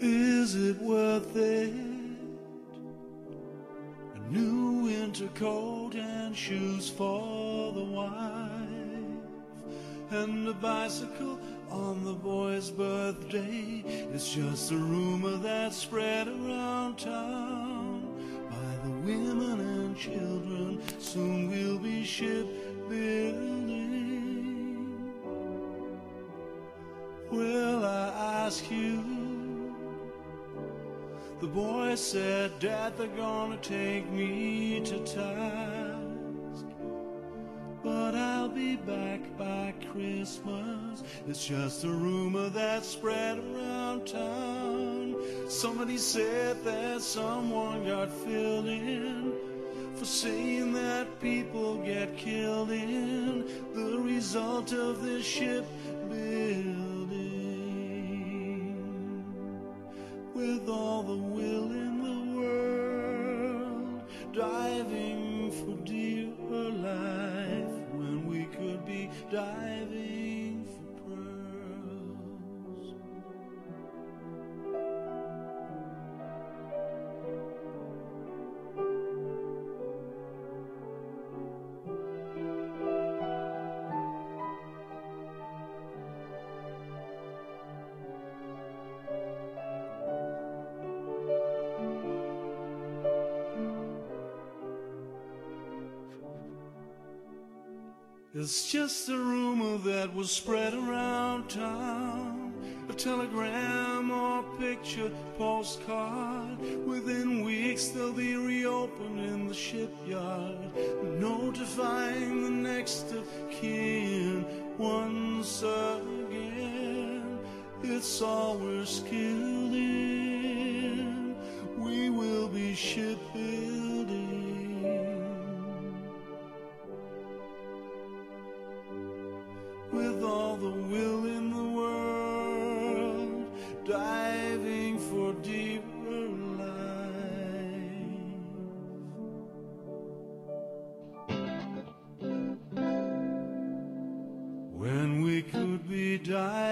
Is it worth it? A new winter coat and shoes for the wife, and a bicycle on the boy's birthday. It's just a rumor that's spread around town by the women and children. Soon we'll be shipbuilding. Well, I ask you, the boy said, Dad, they're gonna take me to task, but I'll be back by Christmas. It's just a rumor that spread around town. Somebody said that someone got filled in for saying that people get killed in the result of this shipbuilding. With all the will in the world, diving for dear life, when we could be diving for pearls. It's just a rumor that was spread around town, a telegram or picture postcard. Within weeks they'll be reopened in the shipyard, notifying the next of kin once again. It's all we're skilled in. We will be shipbuilding. With all the will in the world, diving for deeper life. When we could be diving